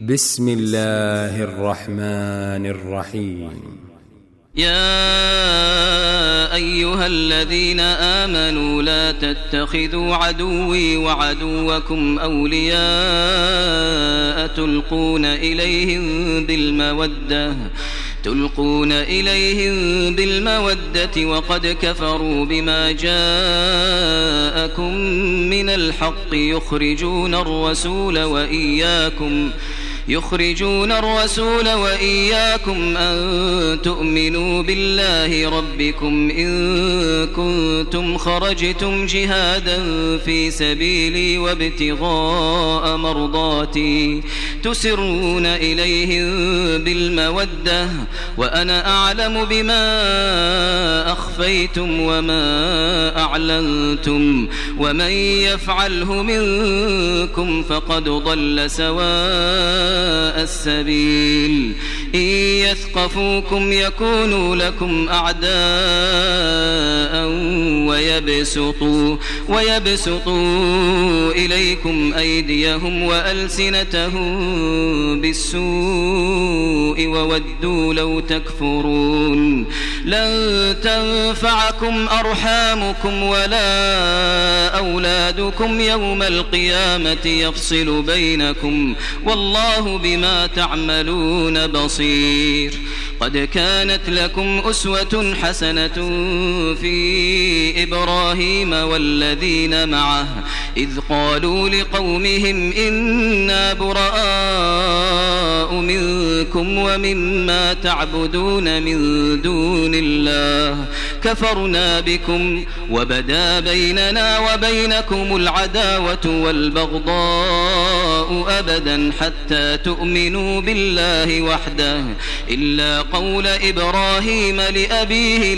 بسم الله الرحمن الرحيم. يا أيها الذين آمنوا لا تتخذوا عدوي وعدوكم أولياء تلقون إليهم بالمودة وقد كفروا بما جاءكم من الحق يخرجون الرسول وإياكم أن تؤمنوا بالله ربكم إن كنتم خرجتم جهادا في سبيلي وابتغاء مرضاتي تسرون إليهم بالمودة وأنا أعلم بما أخفيتم وما أعلنتم ومن يفعله منكم فقد ضل سواء السبيل. إن يثقفوكم يكونوا لكم أعداء ويبسطوا إليكم أيديهم وألسنتهم بالسوء وودوا لو تكفرون. لن تنفعكم أرحامكم ولا أولادكم يوم القيامة يفصل بينكم والله بما تعملون بصير. قد كانت لكم أسوة حسنة في إبراهيم والذين معه إذ قالوا لقومهم إنا براء منكم ومما تعبدون من دون الله كفرنا بكم وبدا بيننا وبينكم العداوة والبغضاء أبدا حتى تؤمنوا بالله وحده إلا قول إبراهيم لأبيه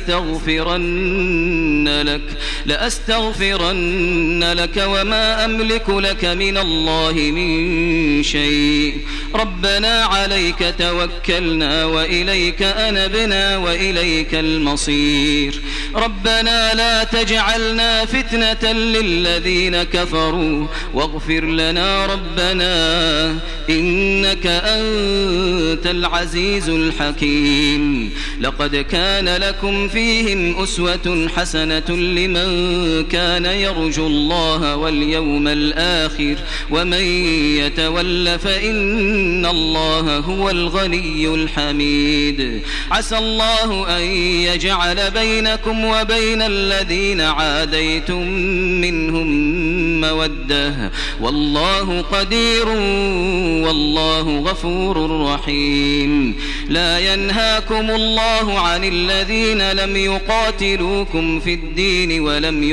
لأستغفرن لك وما أملك لك من الله من شيء. ربنا عليك توكلنا وإليك أنبنا وإليك المصير. ربنا لا تجعلنا فتنة للذين كفروا واغفر لنا ربنا إنك أنت العزيز الحكيم. لقد كان لكم فيهم أسوة حسنة لمن كان يرجو الله واليوم الآخر ومن يتول فإن الله هو الغني الحميد. عسى الله أن يجعل بينكم وبين الذين عاديتم منهم مودة والله قدير والله غفور رحيم. لا ينهاكم الله عن الذين لم يقاتلوكم في الدين ولم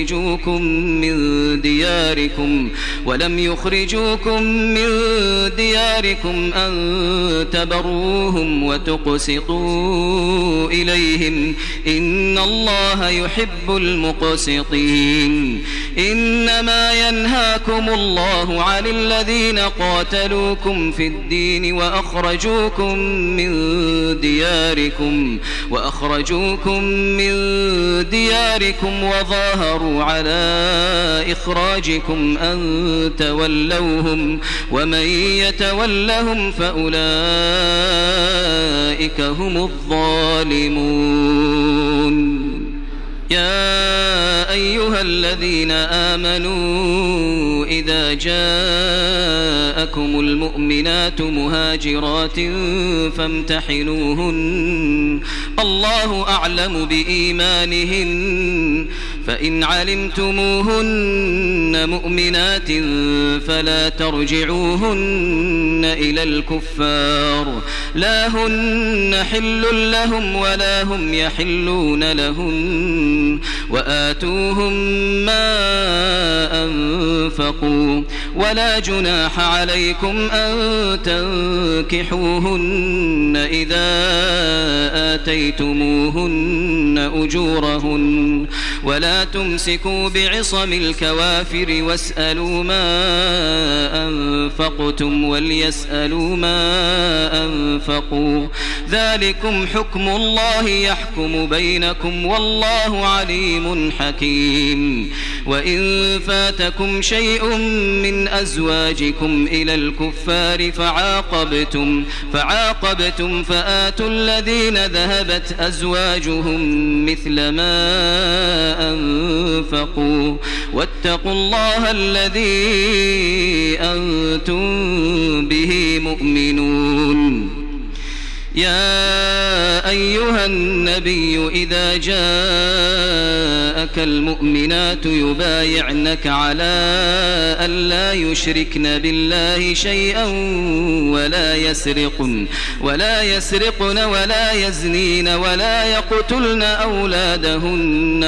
يخرجوكم من دياركم أن تبروهم وتقسطوا إليهم إن الله يحب المقسطين. إنما ينهاكم الله عن الذين قاتلوكم في الدين وأخرجوكم من دياركم وظاهروا على إخراجكم أن تولوهم ومن يتولهم فأولئك هم الظالمون. يا أيها الذين آمنوا إذا جاءكم المؤمنات مهاجرات فامتحنوهن الله أعلم بإيمانهن فإن علمتموهن مؤمنات فلا ترجعوهن إلى الكفار لا هن حل لهم ولا هم يحلون لهن وآتوهم ما أنفقوا ولا جناح عليكم أن تنكحوهن إذا آتيتموهن أجورهن ولا تمسكوا بعصم الكوافر واسألوا ما أنفقتم وليسألوا ما أنفقوا ذلكم حكم الله يحكم بينكم والله عليم حكيم. وإن فاتكم شيء من أزواجكم إلى الكفار فعاقبتم فآتوا الذين ذهبت أزواجهم مثل ما أنفقوا واتقوا الله الذي أنتم به مؤمنون. يا أيها النبي إذا جاءك المؤمنات يبايعنك على أن لا يشركن بالله شيئا ولا يسرقن ولا يزنين ولا يقتلن أولادهن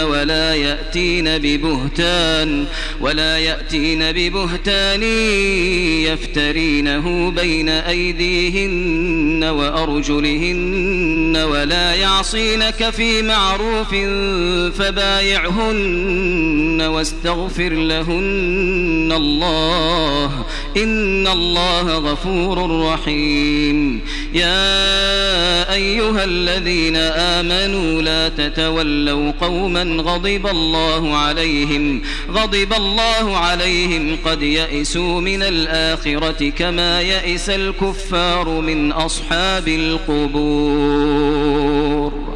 ولا يأتين ببهتان يفترينه بين أيديهن وأرجلهن ولا يعصينك في معروف فبايعهن واستغفر لهن الله إن الله غفور رحيم. يا أيها الذين آمنوا لا تتولوا قوما غضب الله عليهم قد يئسوا من الآخرة كما يئس الكفار من أصحاب القبور.